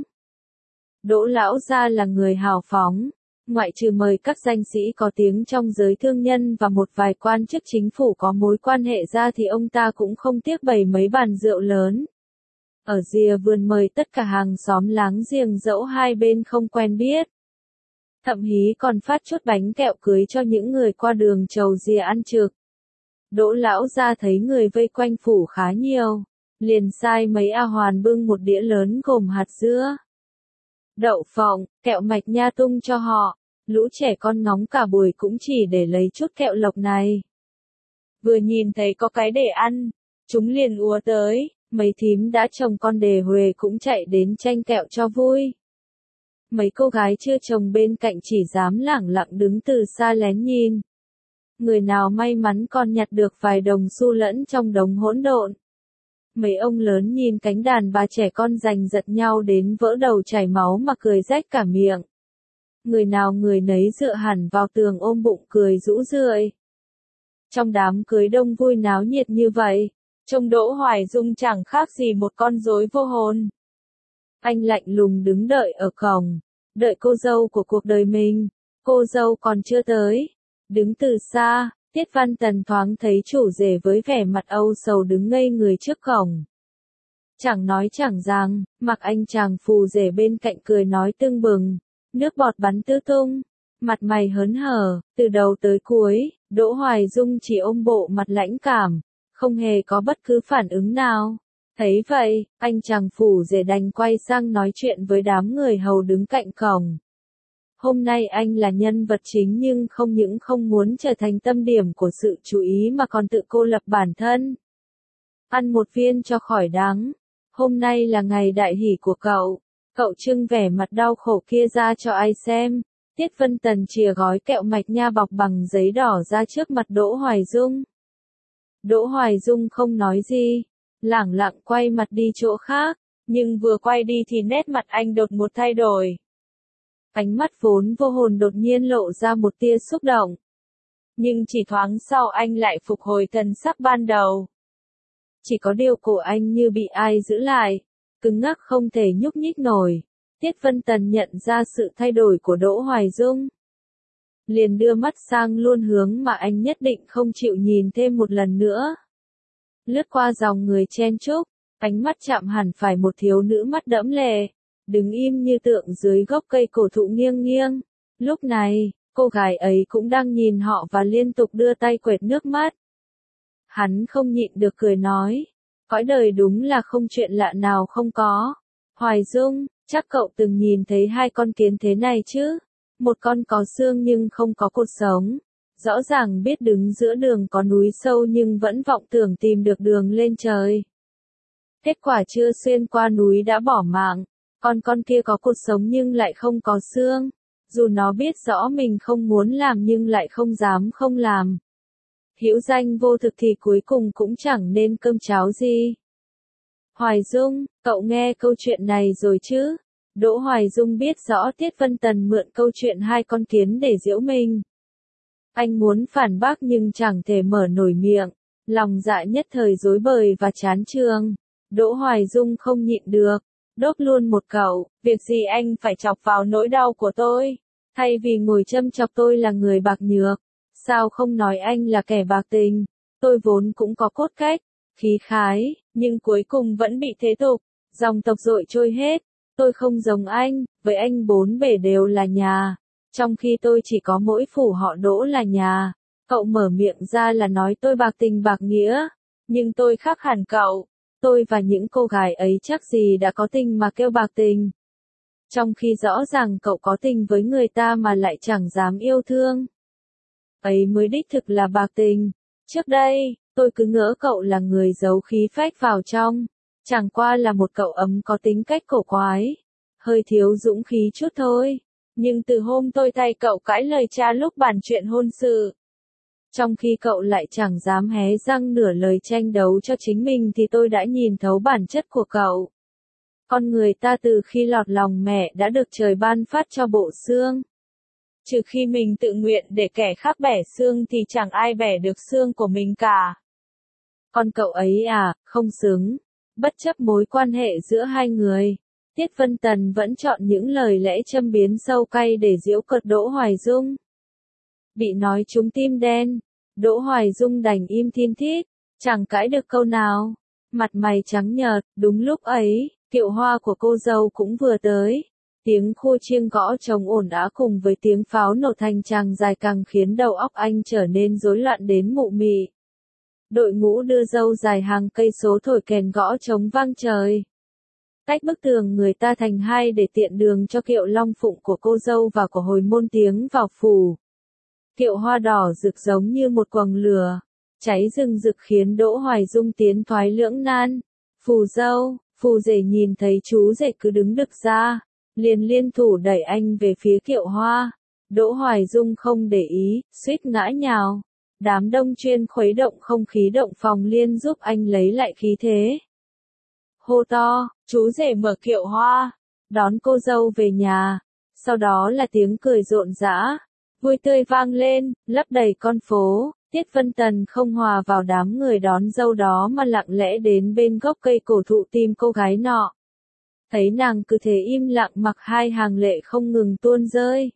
Đỗ lão gia là người hào phóng, ngoại trừ mời các danh sĩ có tiếng trong giới thương nhân và một vài quan chức chính phủ có mối quan hệ ra thì ông ta cũng không tiếc bày mấy bàn rượu lớn. Ở rìa vườn mời tất cả hàng xóm láng giềng dẫu hai bên không quen biết. Thậm hí còn phát chút bánh kẹo cưới cho những người qua đường chầu rìa ăn trực. Đỗ lão gia thấy người vây quanh phủ khá nhiều, liền sai mấy A Hoàn bưng một đĩa lớn gồm hạt dưa, đậu phộng, kẹo mạch nha tung cho họ. Lũ trẻ con ngóng cả buổi cũng chỉ để lấy chút kẹo lộc này. Vừa nhìn thấy có cái để ăn, chúng liền ùa tới, Mấy thím đã chồng con đề huề cũng chạy đến tranh kẹo cho vui. Mấy cô gái chưa chồng bên cạnh chỉ dám lẳng lặng đứng từ xa lén nhìn. Người nào may mắn còn nhặt được vài đồng xu lẫn trong đống hỗn độn. Mấy ông lớn nhìn cánh đàn bà trẻ con giành giật nhau đến vỡ đầu chảy máu mà cười rách cả miệng. Người nào người nấy dựa hẳn vào tường ôm bụng cười rũ rượi. Trong đám cưới đông vui náo nhiệt như vậy, trông Đỗ Hoài Dung chẳng khác gì một con rối vô hồn. Anh lạnh lùng đứng đợi ở cổng, đợi cô dâu của cuộc đời mình, cô dâu còn chưa tới. Đứng từ xa, Tiết Văn Tần thoáng thấy chủ rể với vẻ mặt âu sầu đứng ngây người trước cổng. Chẳng nói chẳng rằng, mặc anh chàng phù rể bên cạnh cười nói tưng bừng, nước bọt bắn tứ tung, mặt mày hớn hở, từ đầu tới cuối, Đỗ Hoài Dung chỉ ôm bộ mặt lãnh cảm, không hề có bất cứ phản ứng nào. Thấy vậy, anh chàng phủ rể đành quay sang nói chuyện với đám người hầu đứng cạnh cổng. Hôm nay anh là nhân vật chính nhưng không những không muốn trở thành tâm điểm của sự chú ý mà còn tự cô lập bản thân. Ăn một viên cho khỏi đắng. Hôm nay là ngày đại hỷ của cậu. Cậu trưng vẻ mặt đau khổ kia ra cho ai xem. Tiết Vân Tần chìa gói kẹo mạch nha bọc bằng giấy đỏ ra trước mặt Đỗ Hoài Dung. Đỗ Hoài Dung không nói gì, lẳng lặng quay mặt đi chỗ khác, nhưng vừa quay đi thì nét mặt anh đột ngột thay đổi. Ánh mắt vốn vô hồn đột nhiên lộ ra một tia xúc động. Nhưng chỉ thoáng sau anh lại phục hồi thần sắc ban đầu. Chỉ có điều cổ anh như bị ai giữ lại, cứng ngắc không thể nhúc nhích nổi. Tiết Vân Tần nhận ra sự thay đổi của Đỗ Hoài Dung. Liền đưa mắt sang luôn hướng mà anh nhất định không chịu nhìn thêm một lần nữa. Lướt qua dòng người chen chúc, ánh mắt chạm hẳn phải một thiếu nữ mắt đẫm lệ, đứng im như tượng dưới gốc cây cổ thụ nghiêng nghiêng. Lúc này, cô gái ấy cũng đang nhìn họ và liên tục đưa tay quệt nước mắt. Hắn không nhịn được cười nói, cõi đời đúng là không chuyện lạ nào không có. Hoài Dung, chắc cậu từng nhìn thấy hai con kiến thế này chứ? Một con có xương nhưng không có cột sống. Rõ ràng biết đứng giữa đường có núi sâu nhưng vẫn vọng tưởng tìm được đường lên trời. Kết quả chưa xuyên qua núi đã bỏ mạng. Còn con kia có cột sống nhưng lại không có xương. Dù nó biết rõ mình không muốn làm nhưng lại không dám không làm. Hữu danh vô thực thì cuối cùng cũng chẳng nên cơm cháo gì. Hoài Dung, cậu nghe câu chuyện này rồi chứ? Đỗ Hoài Dung biết rõ Tiết Vân Tần mượn câu chuyện hai con kiến để giễu mình. Anh muốn phản bác nhưng chẳng thể mở nổi miệng, lòng dạ nhất thời rối bời và chán chường. Đỗ Hoài Dung không nhịn được, đốt luôn một cậu, việc gì anh phải chọc vào nỗi đau của tôi, thay vì ngồi châm chọc tôi là người bạc nhược, sao không nói anh là kẻ bạc tình, tôi vốn cũng có cốt cách, khí khái, nhưng cuối cùng vẫn bị thế tục, dòng tộc dội trôi hết, tôi không giống anh, với anh bốn bể đều là nhà. Trong khi tôi chỉ có mỗi phủ họ Đỗ là nhà, cậu mở miệng ra là nói tôi bạc tình bạc nghĩa, nhưng tôi khác hẳn cậu, tôi và những cô gái ấy chắc gì đã có tình mà kêu bạc tình. Trong khi rõ ràng cậu có tình với người ta mà lại chẳng dám yêu thương. Ấy mới đích thực là bạc tình. Trước đây, tôi cứ ngỡ cậu là người giấu khí phách vào trong, chẳng qua là một cậu ấm có tính cách cổ quái, hơi thiếu dũng khí chút thôi. Nhưng từ hôm tôi thay cậu cãi lời cha lúc bàn chuyện hôn sự, trong khi cậu lại chẳng dám hé răng nửa lời tranh đấu cho chính mình thì tôi đã nhìn thấu bản chất của cậu. Con người ta từ khi lọt lòng mẹ đã được trời ban phát cho bộ xương. Trừ khi mình tự nguyện để kẻ khác bẻ xương thì chẳng ai bẻ được xương của mình cả. Còn cậu ấy à, không xứng. Bất chấp mối quan hệ giữa hai người, Tiết Vân Tần vẫn chọn những lời lẽ châm biếm sâu cay để giễu cợt Đỗ Hoài Dung. Bị nói trúng tim đen, Đỗ Hoài Dung đành im thin thít, chẳng cãi được câu nào. Mặt mày trắng nhợt, đúng lúc ấy, kiệu hoa của cô dâu cũng vừa tới. Tiếng khua chiêng gõ trống ồn ào cùng với tiếng pháo nổ thành tràng dài càng khiến đầu óc anh trở nên rối loạn đến mụ mị. Đội ngũ đưa dâu dài hàng cây số thổi kèn gõ trống vang trời. Cách bức tường người ta thành hai để tiện đường cho kiệu long phụng của cô dâu và của hồi môn tiến vào phủ. Kiệu hoa đỏ rực giống như một quầng lửa, cháy rừng rực khiến Đỗ Hoài Dung tiến thoái lưỡng nan. Phù dâu, phù rể nhìn thấy chú rể cứ đứng đực ra, liền liên thủ đẩy anh về phía Kiệu Hoa. Đỗ Hoài Dung không để ý, suýt ngã nhào. Đám đông chuyên khuấy động không khí động phòng liên giúp anh lấy lại khí thế. Hô to, chú rể mở kiệu hoa, đón cô dâu về nhà. Sau đó là tiếng cười rộn rã, vui tươi vang lên, lấp đầy con phố. Tiết Vân Tần không hòa vào đám người đón dâu đó mà lặng lẽ đến bên gốc cây cổ thụ tìm cô gái nọ. Thấy nàng cứ thế im lặng mặc hai hàng lệ không ngừng tuôn rơi.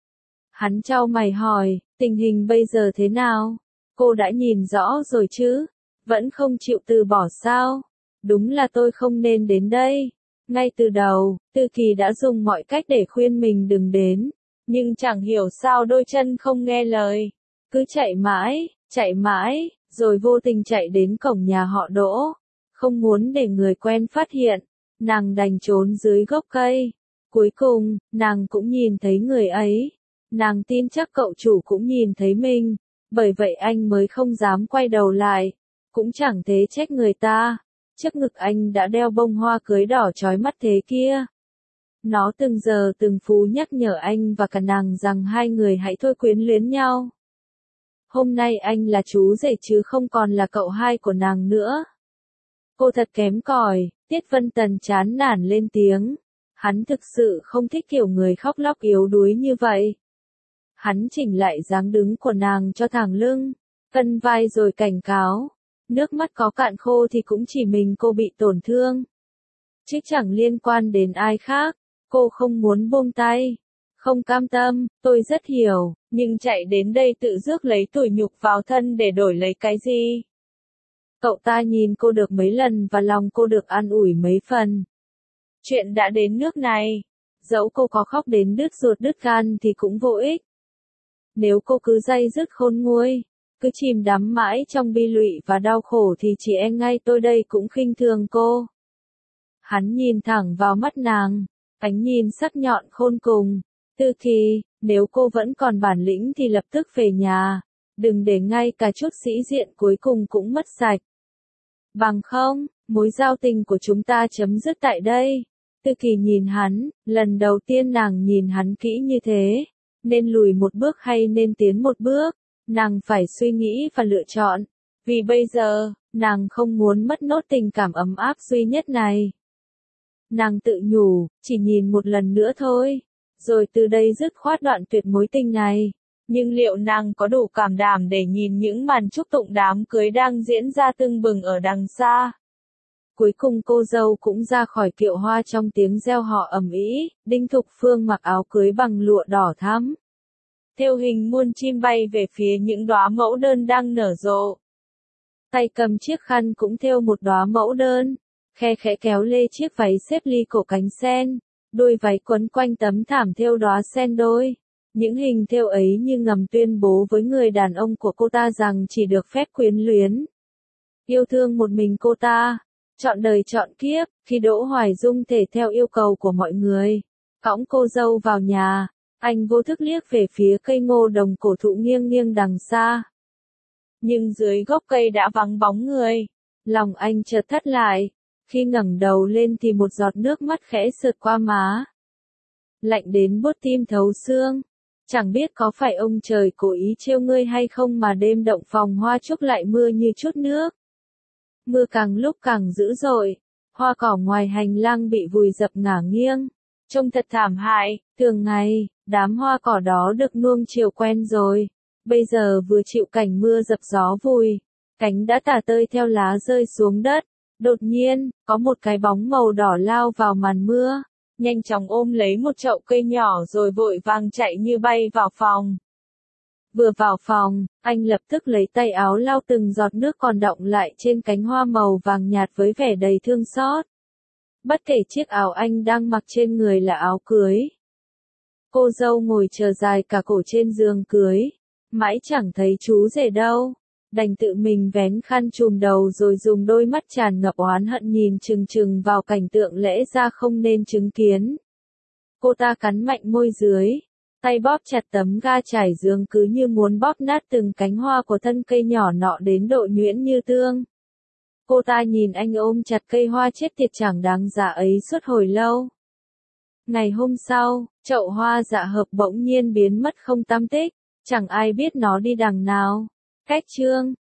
Hắn chau mày hỏi, tình hình bây giờ thế nào? Cô đã nhìn rõ rồi chứ? Vẫn không chịu từ bỏ sao? Đúng là tôi không nên đến đây. Ngay từ đầu, Tư Kỳ đã dùng mọi cách để khuyên mình đừng đến. Nhưng chẳng hiểu sao đôi chân không nghe lời. Cứ chạy mãi, rồi vô tình chạy đến cổng nhà họ Đỗ. Không muốn để người quen phát hiện, nàng đành trốn dưới gốc cây. Cuối cùng, nàng cũng nhìn thấy người ấy. Nàng tin chắc cậu chủ cũng nhìn thấy mình. Bởi vậy anh mới không dám quay đầu lại. Cũng chẳng thế trách người ta. Trước ngực anh đã đeo bông hoa cưới đỏ chói mắt thế kia. Nó từng giờ từng phút nhắc nhở anh và cả nàng rằng hai người hãy thôi quyến luyến nhau. Hôm nay anh là chú rể chứ không còn là cậu hai của nàng nữa. Cô thật kém cỏi, Tiết Vân Tần chán nản lên tiếng. Hắn thực sự không thích kiểu người khóc lóc yếu đuối như vậy. Hắn chỉnh lại dáng đứng của nàng cho thẳng lưng, cân vai rồi cảnh cáo. Nước mắt có cạn khô thì cũng chỉ mình cô bị tổn thương. Chứ chẳng liên quan đến ai khác. Cô không muốn buông tay. Không cam tâm, tôi rất hiểu, nhưng chạy đến đây tự rước lấy tủi nhục vào thân để đổi lấy cái gì? Cậu ta nhìn cô được mấy lần và lòng cô được an ủi mấy phần. Chuyện đã đến nước này, dẫu cô có khóc đến đứt ruột đứt gan thì cũng vô ích. Nếu cô cứ day dứt khôn nguôi, cứ chìm đắm mãi trong bi lụy và đau khổ thì chỉ e ngay tôi đây cũng khinh thường cô. Hắn nhìn thẳng vào mắt nàng, ánh nhìn sắc nhọn khôn cùng. Tư Kỳ, nếu cô vẫn còn bản lĩnh thì lập tức về nhà, đừng để ngay cả chút sĩ diện cuối cùng cũng mất sạch. Bằng không, mối giao tình của chúng ta chấm dứt tại đây. Tư Kỳ nhìn hắn, lần đầu tiên nàng nhìn hắn kỹ như thế. Nên lùi một bước hay nên tiến một bước, nàng phải suy nghĩ và lựa chọn. Vì bây giờ, nàng không muốn mất nốt tình cảm ấm áp duy nhất này. Nàng tự nhủ, chỉ nhìn một lần nữa thôi, rồi từ đây dứt khoát đoạn tuyệt mối tình này. Nhưng liệu nàng có đủ cảm đảm để nhìn những màn chúc tụng đám cưới đang diễn ra tưng bừng ở đằng xa? Cuối cùng cô dâu cũng ra khỏi kiệu hoa trong tiếng reo hò ầm ĩ. Đinh Thục Phương mặc áo cưới bằng lụa đỏ thắm, thêu hình muôn chim bay về phía những đóa mẫu đơn đang nở rộ. Tay cầm chiếc khăn cũng thêu một đóa mẫu đơn, khe khẽ kéo lê chiếc váy xếp ly cổ cánh sen, đôi váy quấn quanh tấm thảm thêu đóa sen đôi. Những hình thêu ấy như ngầm tuyên bố với người đàn ông của cô ta rằng chỉ được phép quyến luyến, yêu thương một mình cô ta, trọn đời trọn kiếp. Khi Đỗ Hoài Dung thể theo yêu cầu của mọi người, cõng cô dâu vào nhà, anh vô thức liếc về phía cây ngô đồng cổ thụ nghiêng nghiêng đằng xa. Nhưng dưới gốc cây đã vắng bóng người. Lòng anh chợt thắt lại. Khi ngẩng đầu lên thì một giọt nước mắt khẽ sượt qua má. Lạnh đến buốt tim thấu xương. Chẳng biết có phải ông trời cố ý trêu ngươi hay không mà đêm động phòng hoa trúc lại mưa như chút nước. Mưa càng lúc càng dữ dội. Hoa cỏ ngoài hành lang bị vùi dập ngả nghiêng. Trông thật thảm hại. Thường ngày, đám hoa cỏ đó được nuông chiều quen rồi. Bây giờ vừa chịu cảnh mưa dập gió vùi. Cánh đã tả tơi theo lá rơi xuống đất. Đột nhiên, có một cái bóng màu đỏ lao vào màn mưa. Nhanh chóng ôm lấy một chậu cây nhỏ rồi vội vàng chạy như bay vào phòng. Vừa vào phòng, anh lập tức lấy tay áo lau từng giọt nước còn đọng lại trên cánh hoa màu vàng nhạt với vẻ đầy thương xót. Bất kể chiếc áo anh đang mặc trên người là áo cưới. Cô dâu ngồi chờ dài cả cổ trên giường cưới. Mãi chẳng thấy chú rể đâu. Đành tự mình vén khăn trùm đầu rồi dùng đôi mắt tràn ngập oán hận nhìn chừng chừng vào cảnh tượng lẽ ra không nên chứng kiến. Cô ta cắn mạnh môi dưới, tay bóp chặt tấm ga trải giường cứ như muốn bóp nát từng cánh hoa của thân cây nhỏ nọ đến độ nhuyễn như tương. Cô ta nhìn anh ôm chặt cây hoa chết tiệt chẳng đáng giá ấy suốt hồi lâu. Ngày hôm sau, chậu hoa dạ hợp bỗng nhiên biến mất không tăm tích, chẳng ai biết nó đi đằng nào. Cách chương